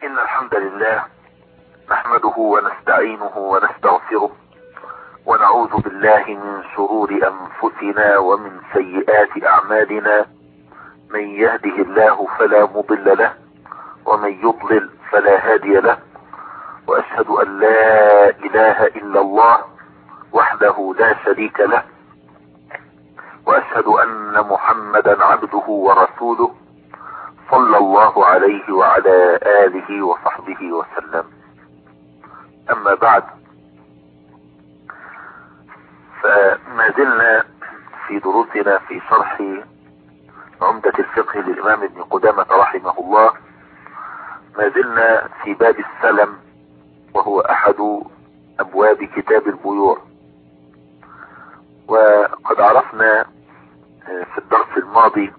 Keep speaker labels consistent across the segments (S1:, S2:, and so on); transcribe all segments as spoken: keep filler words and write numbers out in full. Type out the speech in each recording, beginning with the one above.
S1: إن الحمد لله نحمده ونستعينه ونستغفره ونعوذ بالله من شرور أنفسنا ومن سيئات أعمالنا. من يهده الله فلا مضل له ومن يضلل فلا هادي له، وأشهد أن لا إله إلا الله وحده لا شريك له، وأشهد أن محمدا عبده ورسوله صلى الله عليه وعلى آله وصحبه وسلم. أما بعد، فما زلنا في دروسنا في شرح عمدة الفقه للإمام ابن قدامة رحمه الله. ما زلنا في باب السلم، وهو أحد أبواب كتاب البيوع. وقد عرفنا في الدرس الماضي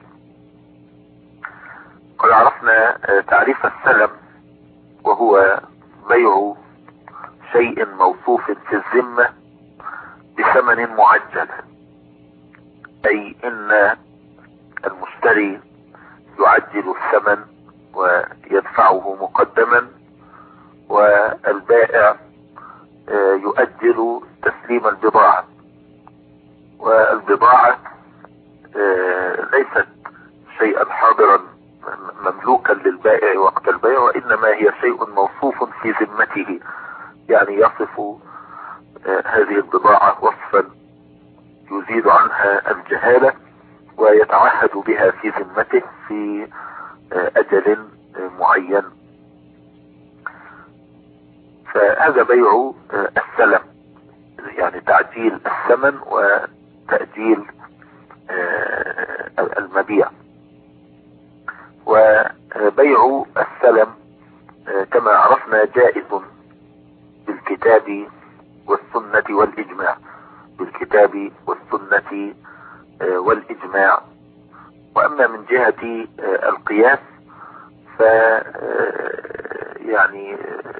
S1: قد عرفنا تعريف السلم، وهو بيع شيء موصوف في الذمة بثمن معجل، أي إن المشتري يعجل الثمن ويدفعه مقدما، والبائع يؤجل تسليم البضاعة. والبضاعة ليست شيئا حاضرا مملوكا للبائع وقت البيع، وإنما هي شيء موصوف في ذمته، يعني يصف هذه البضاعة وصفا يزيد عنها الجهالة ويتعهد بها في ذمته في أجل معين. فهذا بيع السلم، يعني تعجيل الثمن وتأجيل المبيع. وبيع السلم كما عرفنا جائز بالكتاب والسنة والإجماع، بالكتاب والسنة والإجماع. وأما من جهة القياس ف يعني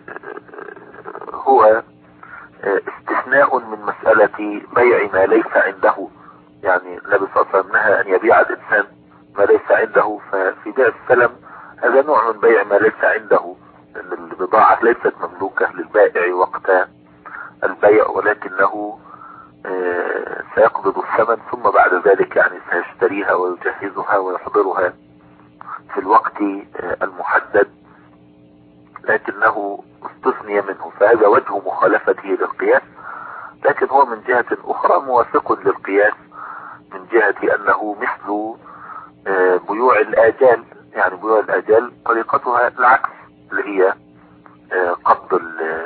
S1: هو استثناء من مسألة بيع ما ليس عنده. يعني النبي صلى الله عليه وسلم نهى أن يبيع الإنسان ما ليس عنده، ففي بيع السلم هذا نوع من بيع ما ليس عنده، لأن البضاعة ليست مملوكة للبائع وقت البيع، ولكنه سيقبض الثمن ثم بعد ذلك يعني سيشتريها ويجهزها ويحضرها في الوقت المحدد، لكنه استثني منه. فهذا وجه مخالفته للقياس، لكن هو من جهة أخرى موافق للقياس من جهة أنه مثل بيوع الآجال. يعني بيوع الآجال طريقتها العكس، اللي هي قبض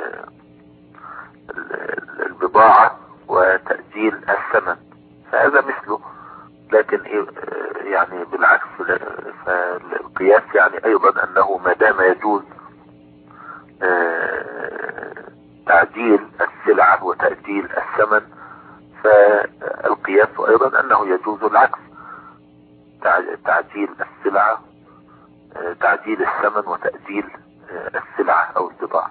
S1: البضاعة وتأجيل الثمن، فهذا مثله. لكن يعني بالعكس، فالقياس يعني أيضا أنه ما دام يجوز تعجيل السلعة وتأجيل الثمن، فالقياس أيضا أنه يجوز العكس، تعجيل السلعة تعجيل الثمن وتأجيل السلعة أو البضاعة.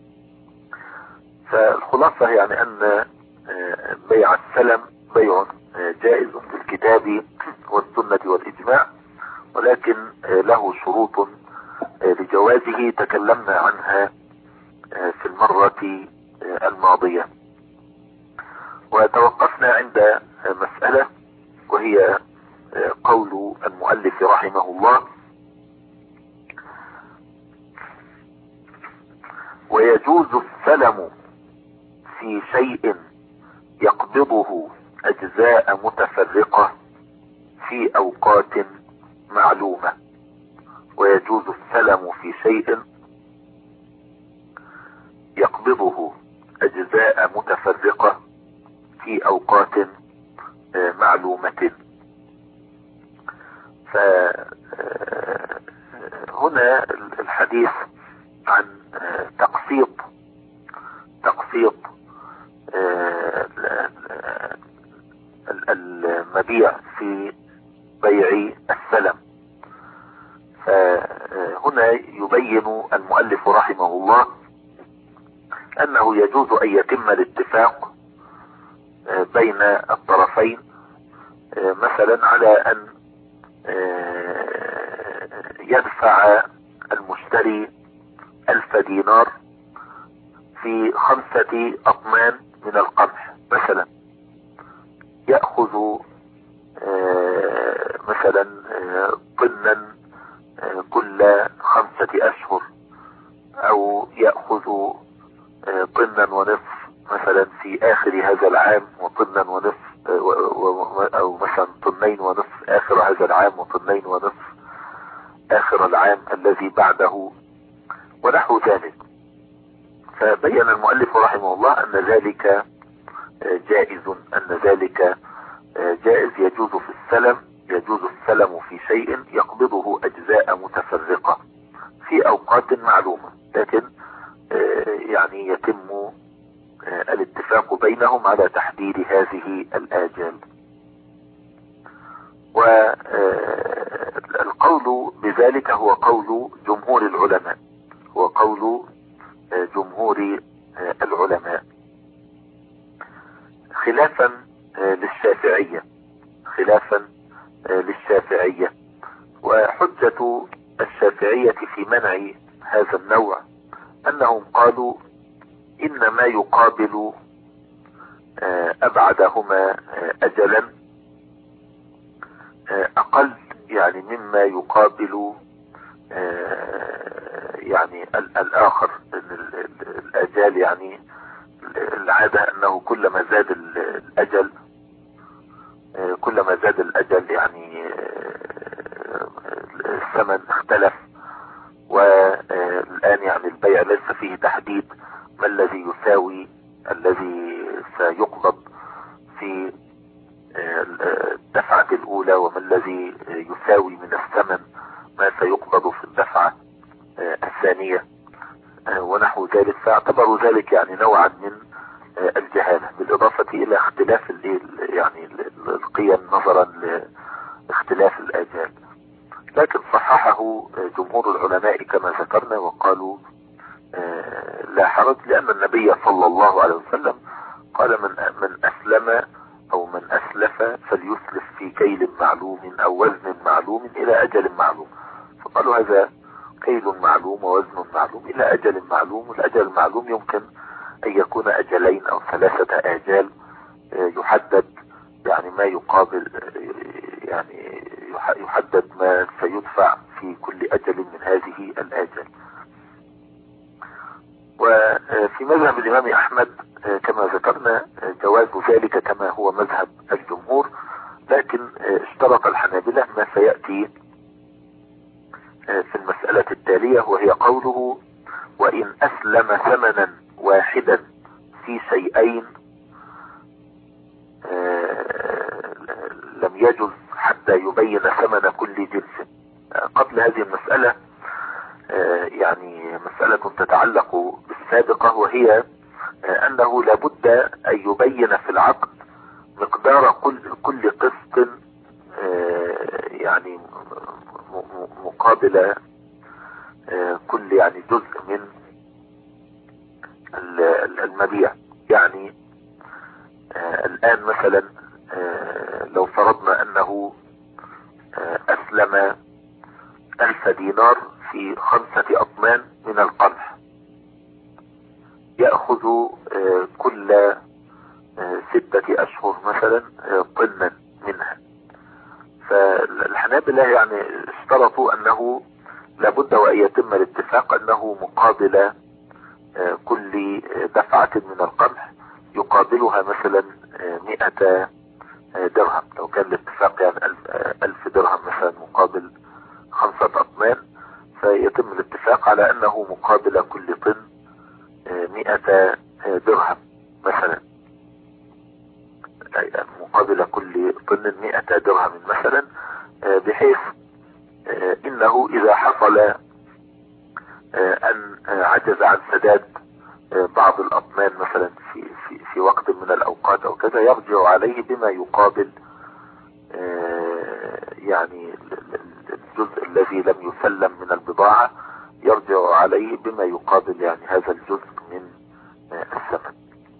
S1: فالخلاصة يعني أن بيع السلم بيع جائز بالكتاب والسنة والإجماع، ولكن له شروط لجوازه تكلمنا عنها في المرة الماضية. وتوقفنا عند مسألة، وهي قول المؤلف رحمه الله: ويجوز السلم في شيء يقبضه أجزاء متفرقة في أوقات معلومة. ويجوز السلم في شيء يقبضه أجزاء متفرقة في أوقات معلومة. فهنا الحديث عن تقسيط تقسيط المبيع في بيع السلم. فهنا يبين المؤلف رحمه الله أنه يجوز أن يتم الاتفاق بين الطرفين، مثلا على أن يدفع المشتري ألف دينار في خمسة أطمان من القمح مثلا، يأخذ آه مثلا آه طنا آه كل خمسة أشهر، أو يأخذ آه طنا ونصف مثلا في آخر هذا العام، وطنا ونصف آه أو مثلا طنين ونصف آخر هذا العام، وطنين ونصف آخر العام الذي بعده، ونحو ذلك. فبين المؤلف رحمه الله أن ذلك جائز، أن ذلك جائز يجوز في السلم، يجوز السلم في شيء يقبضه أجزاء متفرقة في أوقات معلومة، لكن يعني يتم الاتفاق بينهم على تحديد هذه الآجال. والقول بذلك هو قول جمهور العلماء، هو قول جمهور العلماء، خلافا للشافعية، خلافا للشافعية. وحجة الشافعية في منع هذا النوع أنهم قالوا إن ما يقابل أبعدهما أجلا أقل يعني مما يقابل يعني الآخر. الأجال يعني العادة أنه كلما زاد الأجل كلما زاد الأجل يعني الثمن اختلف، والآن يعني البيع ليس فيه تحديد ما الذي يساوي الذي سيقبض في الدفعة الأولى، وما الذي يساوي من الثمن ما سيقبض في الدفعة الثانية ونحو ذلك. فاعتبروا ذلك يعني نوعا من الجهالة، بالإضافة إلى اختلاف يعني القيم نظرا لاختلاف الآجال. لكن صححه جمهور العلماء كما ذكرنا وقالوا لا حرج، لأن النبي صلى الله عليه وسلم قال من من أسلم أو من أسلف فليسلف في كيل معلوم أو وزن معلوم إلى أجل معلوم. فقالوا هذا كيل معلوم ووزن معلوم إلى أجل معلوم، والأجل المعلوم يمكن أن يكون أجلين أو ثلاثة آجال، يحدد يعني ما يقابل يعني يحدد ما سيدفع في كل أجل من هذه الآجال. وفي مذهب الإمام أحمد كما ذكرنا جواز ذلك كما هو مذهب الجمهور، لكن اشترط الحنابلة ما سيأتي في المسألة التالية، وهي قوله وإن أسلم ثمنا واحدا في شيئين لم يجز حتى يبين ثمن كل جنس. قبل هذه المسألة يعني مسألة تتعلق بالسابقة، وهي أنه لابد أن يبين في العقد مقدار كل كل قسط يعني مقابل كل يعني جزء من المبيع. يعني الآن مثلا لو فرضنا أنه أسلم ألف دينار في خمسة أطمان من القمح، يأخذ كل ستة أشهر مثلا طنا منها. فالحنابلة يعني اشترطوا أنه لابد وأن يتم الاتفاق أنه مقابل كل دفعة من القمح يقابلها مثلا مئة درهم. لو كان الاتفاق يعني ألف درهم مثلا مقابل خمسة أطمان، فيتم الاتفاق على أنه مقابل كل طن مئة درهم مثلا، مقابل كل طن مئة درهم مثلا، بحيث إنه إذا حصل أن عجز عن سداد بعض الأطمان مثلا في, في, في وقت من الأوقات أو كذا، يرجع عليه بما يقابل يعني الجزء الذي لم يسلم من البضاعة، يرجع عليه بما يقابل يعني هذا الجزء من الثمن.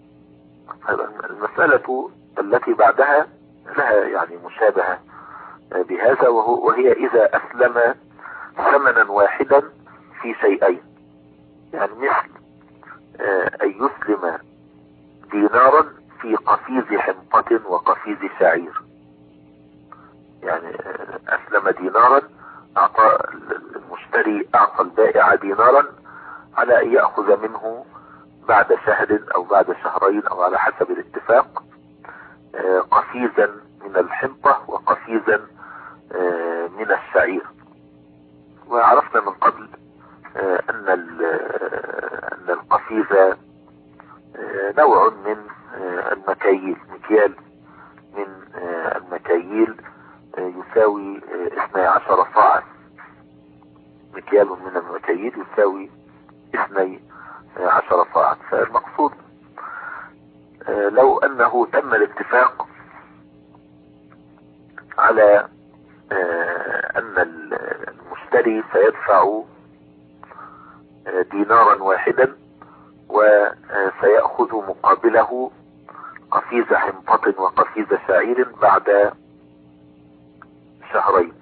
S1: المسألة التي بعدها لها يعني مشابهة بهذا، وهي إذا أسلم ثمنا واحدا في شيئين. يعني مثل أن يسلم دينارا في قفيز حنطة وقفيز شعير. يعني أسلم دينارا، أعطى المشتري أعطى البائع دينارا على أن يأخذ منه بعد شهر أو بعد شهرين أو على حسب الاتفاق قفيزا من الحنطة وقفيزا من الشعير. وعرفنا من قبل أن أن القفيز نوع من المكاييل، مكيال من المكاييل يساوي اثني عشر صاعا. مكيال من المكاييل يساوي اثني عشر صاعا. فالمقصود لو أنه تم الاتفاق على أن المشتري سيدفع دينارا واحدا وسيأخذ مقابله قفيز حنطة وقفيز شعير بعد شهرين،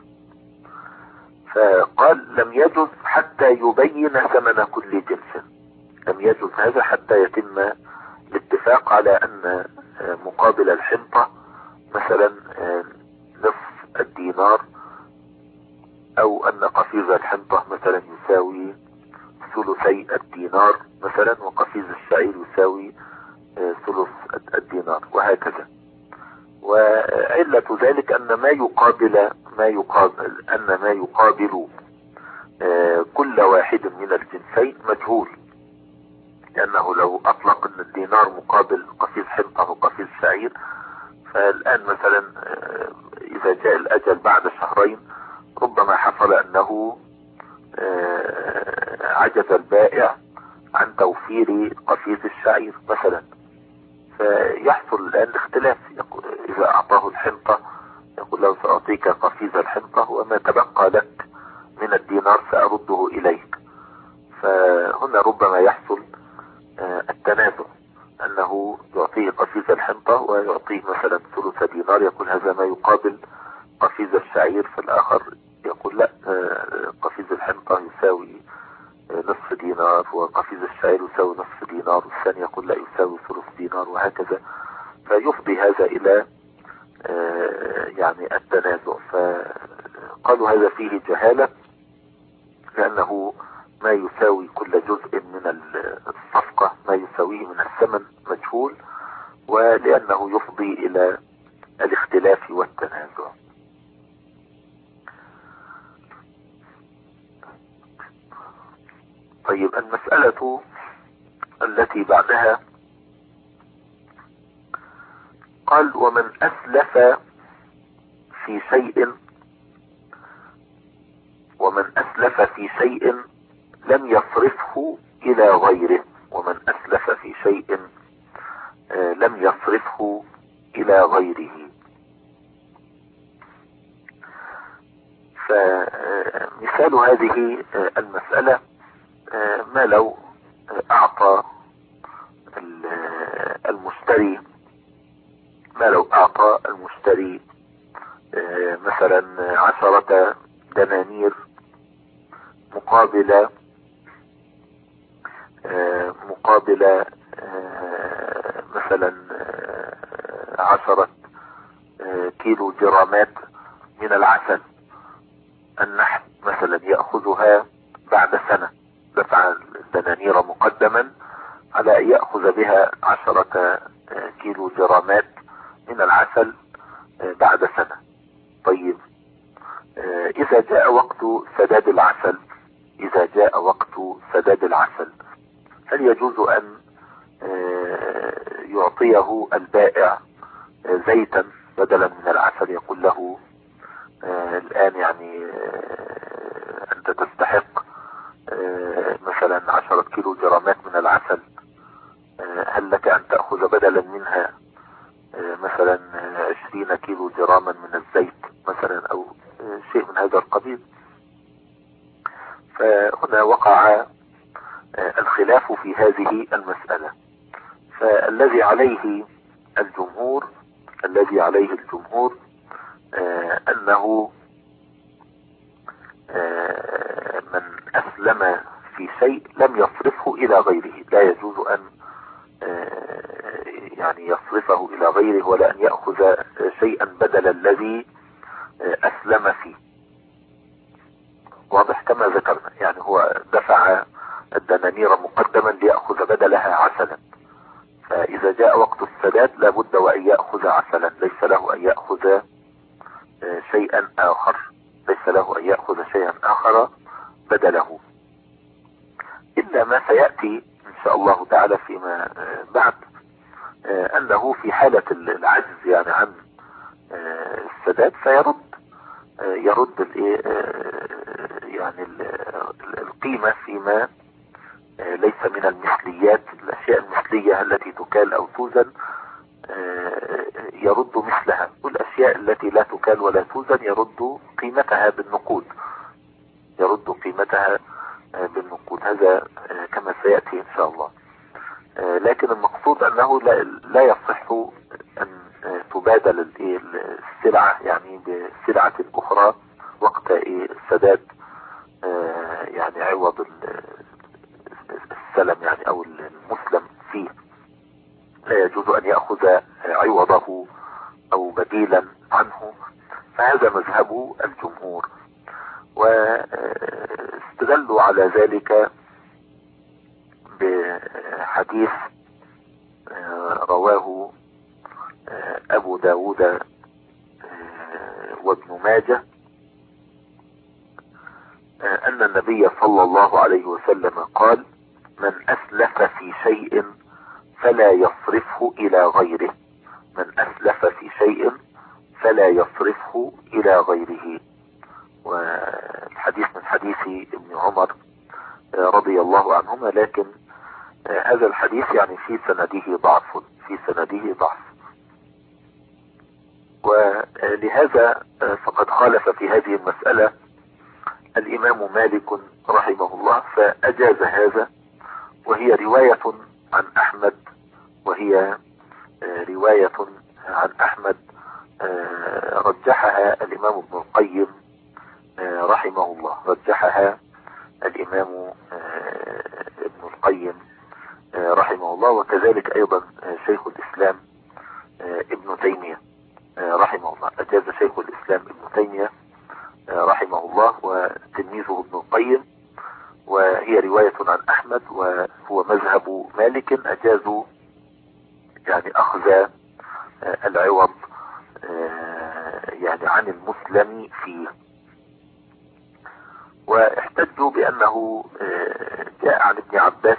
S1: فقال لم يجوز حتى يبين ثمن كل جنس. لم يجوز هذا حتى يتم الاتفاق على أن مقابل الحنطة مثلا نصف الدينار، أو أن قفيز الحنطة مثلا يساوي ثلثي الدينار مثلا، وقفيز الشعير يساوي ثلث الدينار، وهكذا. وعلة ذلك أن ما يقابل ما يقابل أن ما يقابل كل واحد من الجنسين مجهول، لأنه لو أطلق أن الدينار مقابل قفيز حنطة وقفيز شعير، فالآن مثلا إذا جاء الأجل بعد شهرين ربما حصل أنه عجز البائع عن توفير قفيز الشعير مثلا، فيحصل الآن اختلاف. إذا أعطاه الحنطة يقول له سأعطيك قفيز الحنطة وما تبقى لك من الدينار سأرده إليك. فهنا ربما يحصل التنازع، أنه يعطيه قفيز الحنطة ويعطيه مثلا ثلث دينار، يقول هذا ما يقابل قفيز الشعير، فالآخر يقول لا، قفيز الحنطة يساوي نصف دينار وقفيز الشعير يساوي نصف دينار، والثاني يقول لا يساوي ثلث دينار، وهكذا. فيفضي هذا إلى يعني التنازع. فقالوا هذا فيه جهالة، لأنه ما يساوي كل جزء من الصفقة ما يساويه من الثمن مجهول، ولأنه يفضي إلى الاختلاف والتنازع. طيب، المسألة التي بعدها قال ومن أسلف في شيء ومن أسلف في شيء لم يصرفه إلى غيره. ومن أسلف في شيء لم يصرفه إلى غيره. فمثال هذه المسألة ما لو أعطى المشتري ما لو أعطى المشتري مثلا عشرة دنانير مقابل مقابل مثلا عشرة كيلو جرامات من العسل النحل مثلا، يأخذها بعد سنة. دفع الدنانير مقدما على أن يأخذ بها عشرة كيلو جرامات من العسل بعد سنة. طيب، إذا جاء وقت سداد العسل إذا جاء وقت سداد العسل هل يجوز أن يعطيه البائع زيتا بدلا من العسل؟ يقول له الآن يعني أنت تستحق مثلا عشرة كيلو جرامات من العسل، هل لك أن تأخذ بدلا منها مثلا عشرين كيلو جراما من الزيت مثلا، أو شيء من هذا القبيل؟ فهنا وقع الخلاف في هذه المسألة. فالذي عليه الجمهور الذي عليه الجمهور أنه من أسلم في شيء لم يصرفه إلى غيره، لا يجوز أن يعني يصرفه إلى غيره ولا أن يأخذ شيئا بدل الذي أسلم فيه. واضح كما ذكرنا، يعني هو دفع الدنانير مقدما ليأخذ بدلها عسلا، فإذا جاء وقت السداد لابد وأن يأخذ عسلا، ليس له أن يأخذ شيئا آخر، ليس له أن يأخذ شيئا آخر بدله، إلا ما سيأتي إن شاء الله تعالى فيما بعد، أنه في حالة العجز يعني عن السداد فيرد يرد يعني القيمة فيما ليس من المثليات، الأشياء المثلية التي تكال أو توزن يرد مثلها، والأشياء التي لا تكال ولا توزن يرد قيمتها بالنقود، يرد قيمتها بالنقود. هذا كما سيأتي إن شاء الله. لكن المقصود أنه لا, لا يصح أن تبادل السلعة يعني بسلعة أخرى وقت السداد، يعني عوض السلم يعني أو المسلم فيه، لا يجوز أن يأخذ عوضه أو بديلا عنه، فهذا مذهب الجمهور. واستدلوا على ذلك بحديث رواه أبو داود وابن ماجه أن النبي صلى الله عليه وسلم قال: من أسلف في شيء فلا يصرفه إلى غيره، من أسلف في شيء فلا يصرفه إلى غيره. والحديث من حديث ابن عمر رضي الله عنهما، لكن هذا الحديث يعني في سنده ضعف، في سنده ضعف، ولهذا فقد خالف في هذه المسألة الإمام مالك رحمه الله فأجاز هذا، وهي رواية عن أحمد، وهي رواية عن أحمد رجحها الإمام ابن القيم رحمه الله، رجحها الإمام ابن القيم رحمه الله، وكذلك أيضا شيخ الإسلام ابن تيمية رحمه الله، أجاز شيخ الإسلام ابن تيمية رحمه الله وتلميذه ابن القيم، وهي رواية عن أحمد وهو مذهب مالك، أجازوا يعني أخذ العوض يعني عن المسلم فيه. واحتجوا بأنه جاء عن ابن عباس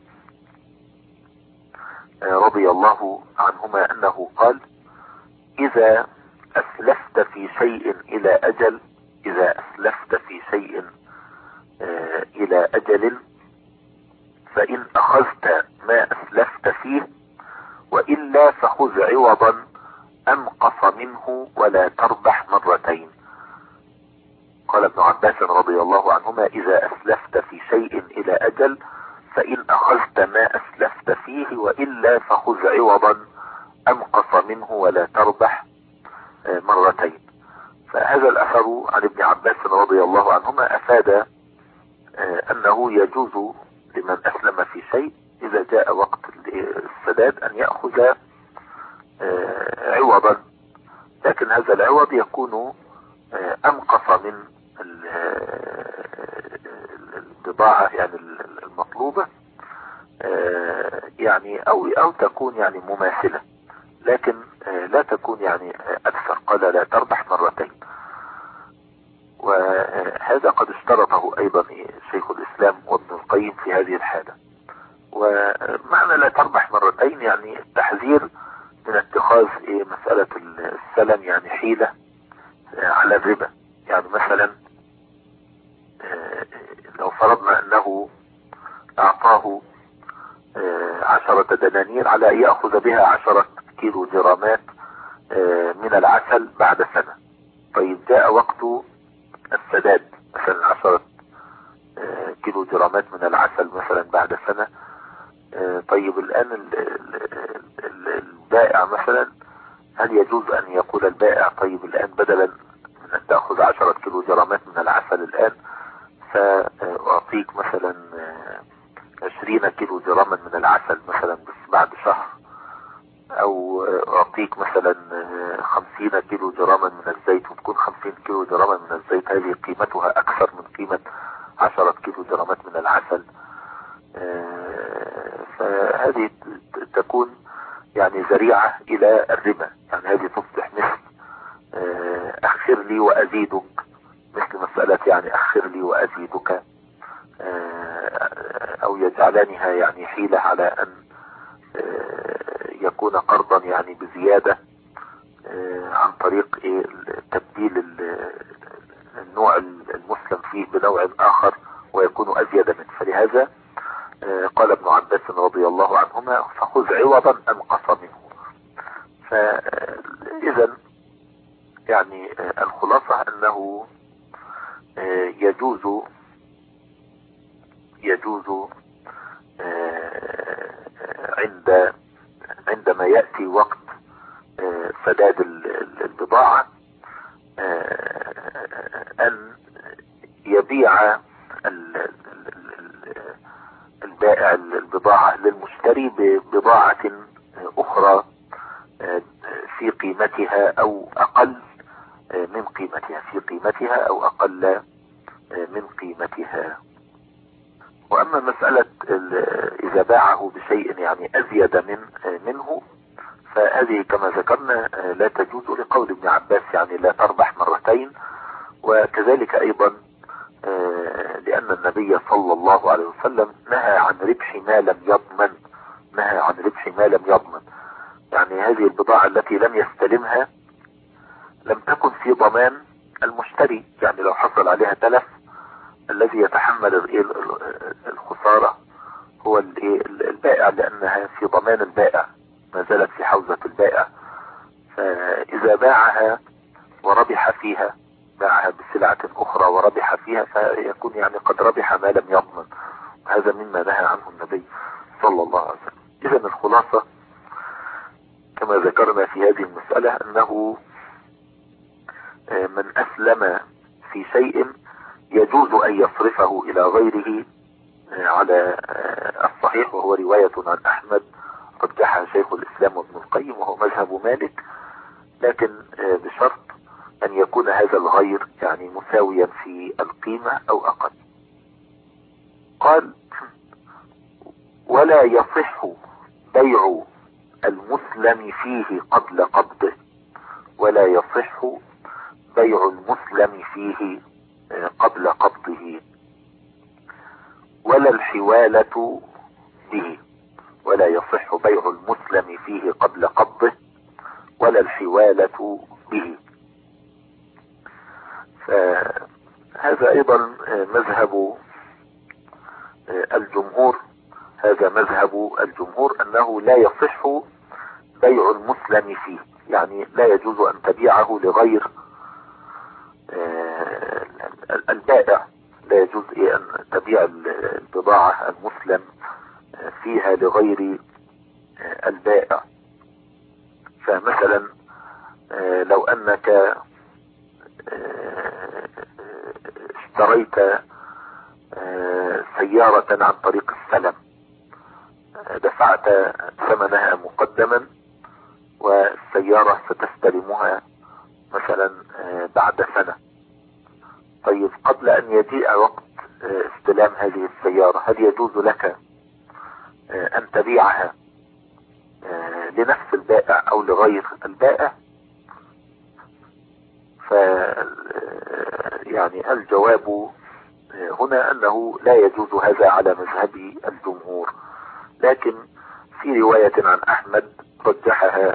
S1: رضي الله عنهما أنه قال: إذا أسلفت في شيء إلى أجل إذا أسلفت في شيء إلى أجل فإن أخذت ما أسلفت فيه وإلا فخذ عوضا أنقص منه ولا تربح مرتين. قال ابن عباس رضي الله عنهما: إذا أسلفت في شيء إلى أجل فإن أخذت ما أسلفت فيه وإلا فخذ عوضا أنقص منه ولا تربح مرتين. فهذا الأثر عن ابن عباس رضي الله عنهما أفاد أنه يجوز لمن أسلم في شيء إذا جاء وقت السداد أن يأخذ عوضا، لكن هذا العوض يكون أنقص من البضاعة يعني المطلوبة، يعني أو أو تكون يعني مماثلة، لكن لا تكون يعني أكثر. قال: لا تربح مرتين. وهذا قد اشترطه أيضا شيخ الإسلام وابن القيم في هذه الحالة. ومعنى لا تربح مرتين يعني التحذير من اتخاذ مسألة السلم يعني حيلة على الربا. يعني مثلا لو فرضنا أنه أعطاه عشرة دنانير على أن يأخذ بها عشرة كيلو جرامات من العسل بعد سنة، طيب جاء وقت السداد مثلا عشرة كيلو جرامات من العسل مثلا بعد سنة، طيب الآن البائع مثلا هل يجوز أن يقول البائع: طيب الآن بدلا من أن تأخذ عشرة كيلو جرامات من العسل الآن فأعطيك مثلا عشرين كيلو جراما من العسل مثلا بس بعد شهر، او اعطيك مثلا خمسين كيلو جراما من الزيت وتكون خمسين كيلو جراما من الزيت هذه قيمتها اكثر من قيمة عشرة كيلو جرامات من العسل. فهذه تكون يعني ذريعة الى الربا، يعني هذه تصبح مثل اخر لي وازيدك، مثل مسألة يعني اخر لي وازيدك، او يجعلانها يعني حيلة على ان يكون قرضا يعني بزيادة عن طريق تبديل النوع المسلم فيه بنوع اخر ويكون ازيد منه. فلهذا قال ابن عباس رضي الله عنهما فخذ عوضا انقص منه. فاذا يعني الخلاصة انه يجوز يجوز عند عندما يأتي وقت سداد البضاعة أن يبيع البائع البضاعة للمشتري ببضاعة أخرى في قيمتها أو أقل من قيمتها في قيمتها أو أقل من قيمتها. واما مسألة اذا باعه بشيء يعني ازيد من منه فهذه كما ذكرنا لا تجوز لقول ابن عباس يعني لا تربح مرتين. وكذلك ايضا لان النبي صلى الله عليه وسلم نهى عن ربح ما لم يضمن نهى عن ربح ما لم يضمن يعني هذه البضاعة التي لم يستلمها لم تكن في ضمان المشتري، يعني لو حصل عليها تلف الذي يتحمل الخسارة هو البائع، لأنها في ضمان البائع ما زالت في حوزة البائع. فإذا باعها وربح فيها باعها بسلعة أخرى وربح فيها فيكون يعني قد ربح ما لم يضمن، هذا مما نهى عنه النبي صلى الله عليه وسلم. إذن الخلاصة كما ذكرنا في هذه المسألة أنه من أسلم في شيء يجوز أن يصرفه إلى غيره على الصحيح، وهو رواية عن أحمد رجحها شيخ الإسلام وابن القيم وهو مذهب مالك، لكن بشرط أن يكون هذا الغير يعني مساويا في القيمة أو أقل. قال ولا يصح بيع المسلم فيه قبل قبضه ولا يصح بيع المسلم فيه قبل قبضه ولا الحوالة به ولا يصح بيع المسلم فيه قبل قبضه ولا الحوالة به. فهذا ايضا مذهب الجمهور هذا مذهب الجمهور انه لا يصح بيع المسلم فيه، يعني لا يجوز ان تبيعه لغير البائع، لا يجوز ان تبيع البضاعة المسلم فيها لغير البائع. فمثلا لو انك اشتريت سيارة عن طريق السلم دفعت ثمنها مقدما والسيارة ستستلمها مثلا بعد سنة، طيب قبل ان يجيء وقت استلام هذه السيارة هل يجوز لك ان تبيعها لنفس البائع او لغير البائع؟ ف يعني الجواب هنا انه لا يجوز هذا على مذهب الجمهور، لكن في رواية عن احمد رجحها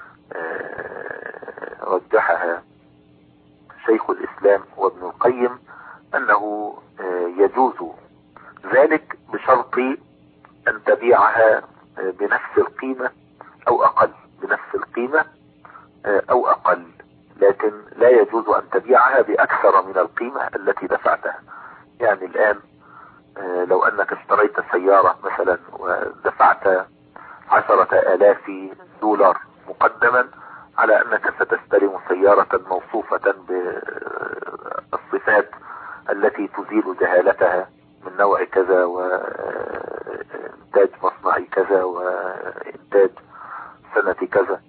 S1: رجحها شيخ الاسلام وابن القيم انه يجوز ذلك بشرط ان تبيعها بنفس القيمة او اقل بنفس القيمة او اقل، لكن لا يجوز ان تبيعها باكثر من القيمة التي دفعتها. يعني الان لو انك اشتريت سيارة مثلا ودفعت عشرة الاف دولار مقدما على انك ستستلم سيارة موصوفة بالصفات التي تزيل جهالتها من نوع كذا وإنتاج مصنع كذا وإنتاج سنة كذا.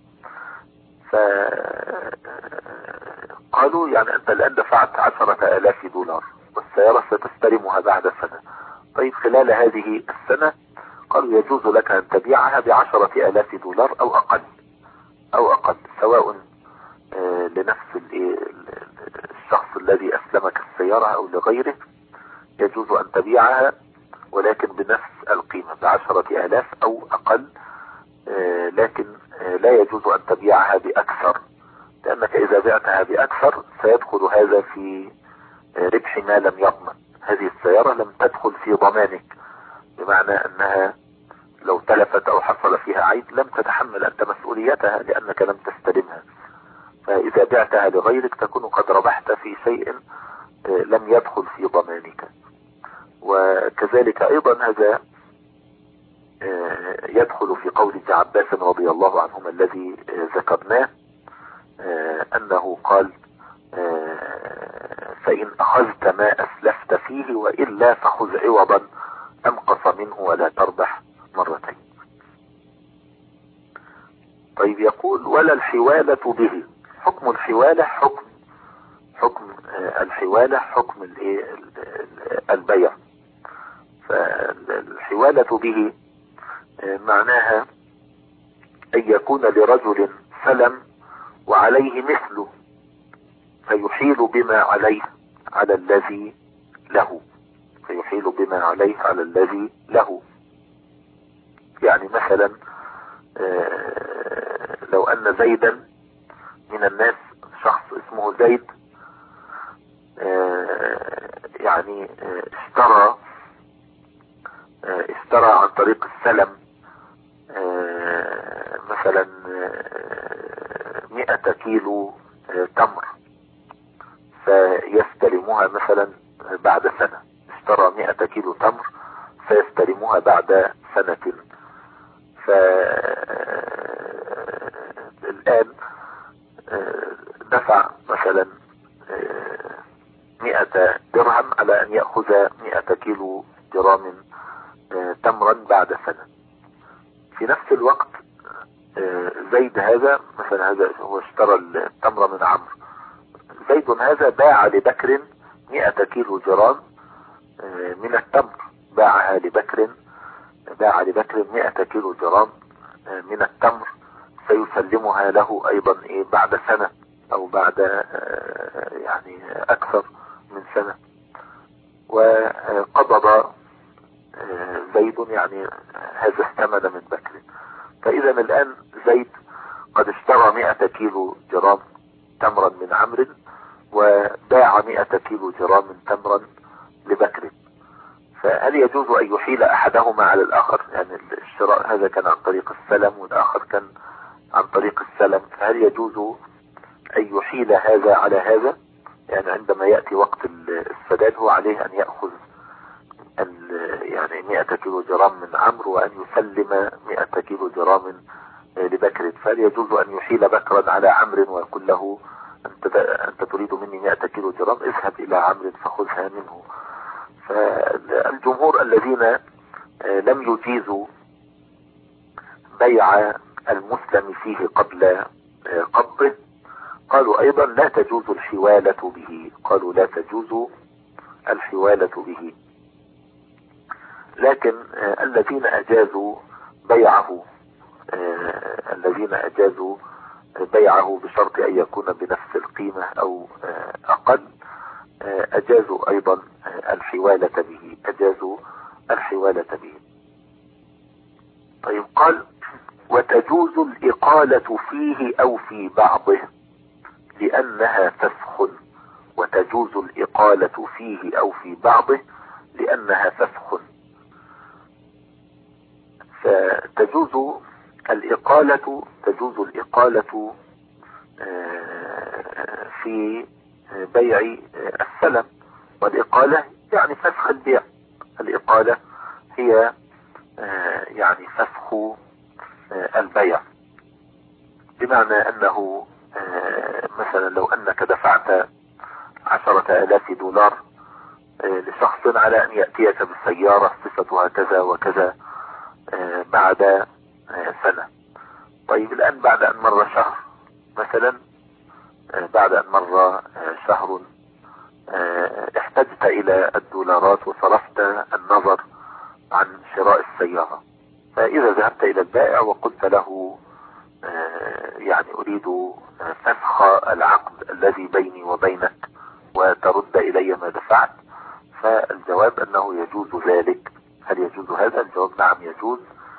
S1: فقالوا يعني أنت الآن دفعت عشرة آلاف دولار والسيارة ستستلمها بعد سنة. طيب خلال هذه السنة قالوا يجوز لك أن تبيعها بعشرة آلاف دولار أو أقل أو أقل، سواء لنفس الشخص الذي أسلمك السيارة أو لغيره، يجوز أن تبيعها ولكن بنفس القيمة بعشرة آلاف أو أقل، لكن لا يجوز أن تبيعها بأكثر، لأنك إذا بعتها بأكثر سيدخل هذا في ربح ما لم يضمن. هذه السيارة لم تدخل في ضمانك، بمعنى أنها لو تلفت أو حصل فيها عيب لم تتحمل أنت مسؤوليتها لأنك لم تستلمها. فإذا بعتها لغيرك تكون قد ربحت في شيء لم يدخل في ضمانك. وكذلك أيضا هذا يدخل في قول ابن عباس رضي الله عنهما الذي ذكرناه، أنه قال فإن أخذت ما أسلفت فيه وإلا فخذ عوضا أنقص منه ولا تربح مرتين. طيب يقول ولا الحوالة به. حكم الحوالة حكم حكم الحوالة حكم البيع. فالحوالة به معناها أن يكون لرجل سلم وعليه مثله فيحيل بما عليه على الذي له فيحيل بما عليه على الذي له. يعني مثلا لو أن زيدا من الناس، شخص اسمه زيد، يعني اشترى اشترى عن طريق السلم مثلا مئة كيلو تمر فيستلمها مثلا بعد سنة. اشترى مئة كيلو تمر فيستلمها بعد سنة. فالآن دفع مثلا مئة درهم على أن يأخذ مئة كيلو جرام تمرا بعد سنة. في نفس الوقت زيد هذا مثلا، هذا هو اشترى التمر من عمرو. زيد هذا باع لبكر مئة كيلو جرام من التمر، باعها لبكر باع لبكر مئة كيلو جرام من التمر، سيسلمها له ايضا ايه بعد سنة او بعد يعني اكثر من سنة. وقبض زيد يعني هذا الثمن من بكر. فاذا الان زيد قد اشترى مئة كيلو جرام تمرا من عمرو وباع مئة كيلو جرام تمرا لبكر. فهل يجوز ان يحيل احدهما على الاخر؟ يعني الشراء هذا كان عن طريق السلم والاخر كان عن طريق السلم، فهل يجوز ان يحيل هذا على هذا؟ يعني عندما يأتي وقت السداد هو عليه ان يأخذ يعني مئة كيلو جرام من عمرو وان يسلم مئة كيلو جرام لبكر. فهل يجوز ان يحيل بكرا على عمرو ويقول له انت, أنت تريد مني مئة كيلو جرام، اذهب الى عمرو فخذها منه؟ فالجمهور الذين لم يجيزوا بيع المسلم فيه قبل قبضه قالوا ايضا لا تجوز الحوالة به. قالوا لا تجوز الحوالة به. لكن الذين اجازوا بيعه الذين اجازوا بيعه بشرط ان يكون بنفس القيمة او اقل اجازوا ايضا الحوالة به اجازوا الحوالة به. طيب قال وتجوز الاقالة فيه او في بعضه لانها فسخ. وتجوز الاقالة فيه او في بعضه لانها فسخ. فتجوز الاقالة تجوز الاقالة في بيع السلم، والاقالة يعني فسخ البيع. الاقالة هي يعني فسخ البيع، بمعنى انه مثلا لو انك دفعت عشرة الاف دولار لشخص على ان يأتيك بالسيارة صفتها كذا وكذا بعد سنة. طيب الان بعد ان مر شهر مثلا، بعد ان مر شهر احتجت الى الدولارات وصرفت النظر عن شراء السيارة، فاذا ذهبت الى البائع وقلت له يعني اريد فسخ العقد الذي بيني وبينك وترد الي ما دفعت، فالجواب انه يجوز ذلك. هل يجوز هذا؟ الجواب نعم يجوز،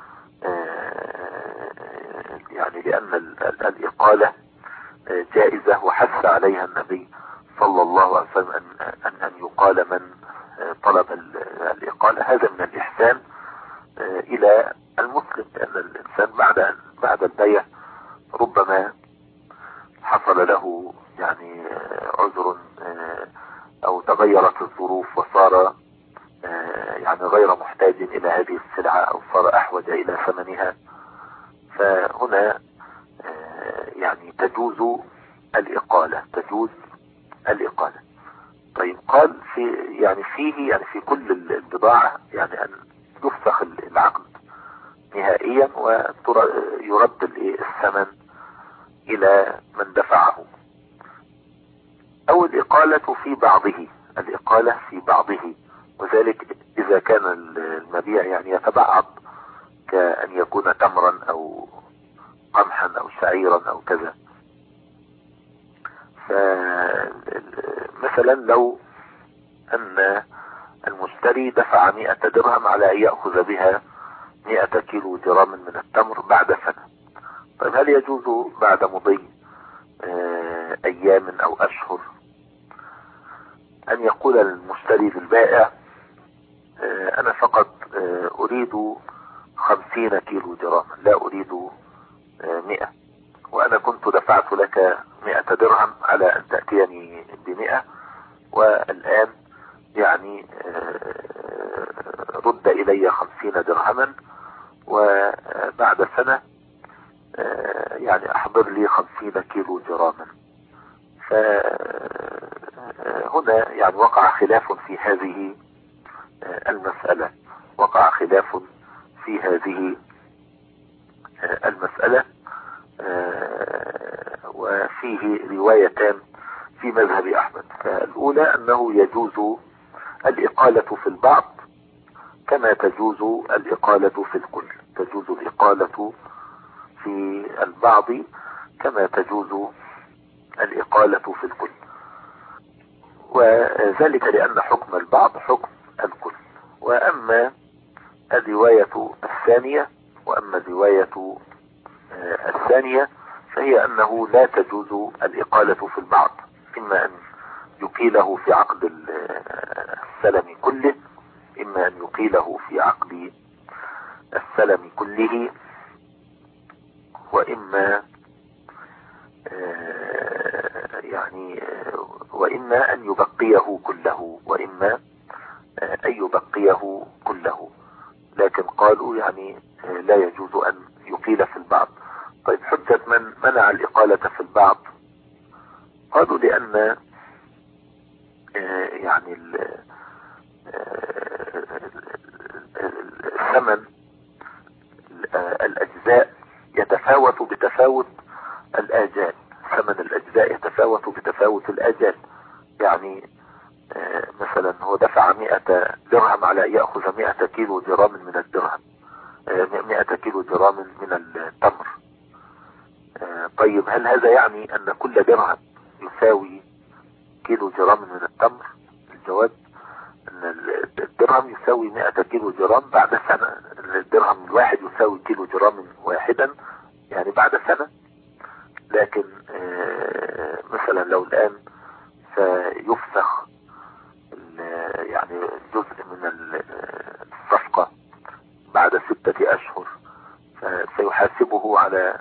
S1: يعني لان الاقالة جائزة وحث عليها النبي صلى الله عليه وسلم ان ان, أن يقال من طلب الاقالة. هذا من الاحسان الى المسلم، لان الانسان بعد بعد البيع ربما حصل له يعني عذر او تغيرت الظروف وصار يعني غير محتاج الى هذه السلعة او صار احوج الى ثمنها، فهنا يعني تجوز الاقالة تجوز الاقالة. طيب قال في يعني فيه يعني في كل البضاعة يعني ان يفسخ العقد نهائيا ويرد الثمن الى من دفعه، او الاقالة في بعضه الاقالة في بعضه وذلك اذا كان المبيع يعني يتبعض كأن يكون تمرا او قمحا او شعيرا او كذا. فمثلا لو ان المشتري دفع مئة درهم على ان يأخذ بها مئة كيلو جرام من التمر بعد سنة، طيب هل يجوز بعد مضي ايام او اشهر ان يقول المشتري للبائع انا فقط اريد خمسين كيلو جرام لا اريد مئة، وانا كنت دفعت لك مئة درهم على ان تأتيني بمئة، والان يعني رد الي خمسين درهما وبعد سنة يعني احضر لي خمسين كيلو جراما. فهنا يعني وقع خلاف في هذه المسألة وقع خلاف في هذه المسألة وفيه روايتان في مذهب احمد. فالاولى انه يجوز الاقالة في البعض كما تجوز الاقالة في الكل، تجوز الاقالة في البعض كما تجوز الاقالة في الكل، وذلك لان حكم البعض حكم الكل. واما الرواية الثانية واما الرواية الثانية فهي انه لا تجوز الاقالة في البعض، اما ان يقيله في عقد السلم كله اما ان يقيله في عقد السلم كله واما يعني واما ان يبقيه كله واما ان يبقيه كله، لكن قالوا يعني لا يجوز ان يقيل في البعض. طيب حجة من منع الاقالة في البعض؟ قالوا لان يعني الثمن الاجزاء يتفاوت بتفاوت الاجال، ثمن الاجزاء يتفاوت بتفاوت الاجال. يعني مثلا هو دفع مئة درهم على ان يأخذ مئة كيلو جرام من الدرهم مئة كيلو جرام من التمر. طيب هل هذا يعني ان كل درهم يساوي كيلو جرام من التمر؟ الجواب ان الدرهم يساوي مئة كيلو جرام بعد سنة، الدرهم الواحد يساوي كيلو جرام واحدا يعني بعد سنة. لكن مثلا لو الان سيفسخ يعني جزء من الصفقة بعد ستة اشهر فسيحاسبه على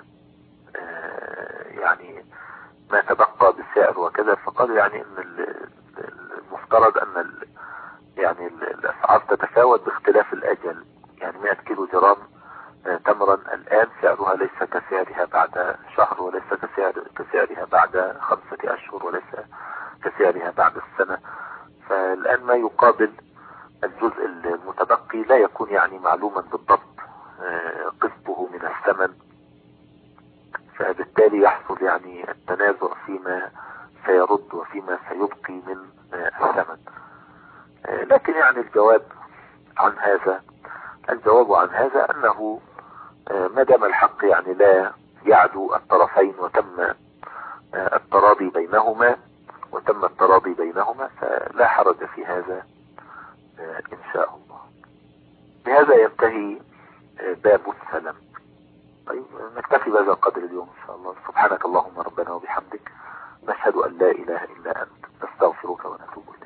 S1: يعني ما تبقى بالسعر وكذا. فقال يعني ان المفترض ان يعني الاسعار تتفاوت باختلاف الاجل، يعني مئة كيلو جرام تمرا الان سعرها ليس كسعرها بعد شهر وليس كسعر كسعرها بعد خمسة اشهر وليس كسعرها بعد السنة. فالان ما يقال مقابل الجزء المتبقي لا يكون يعني معلوما بالضبط قسطه من الثمن، فبالتالي يحصل يعني التنازع فيما سيرد وفيما سيبقي من الثمن. لكن يعني الجواب عن هذا الجواب عن هذا انه ما دام الحق يعني لا يعدو الطرفين وتم التراضي بينهما وتم التراضي بينهما فلا حرج في هذا ان شاء الله. بهذا ينتهي باب السلم. طيب نكتفي بهذا القدر اليوم ان شاء الله. سبحانك اللهم ربنا وبحمدك، نشهد ان لا اله الا انت، نستغفرك ونتوب اليك.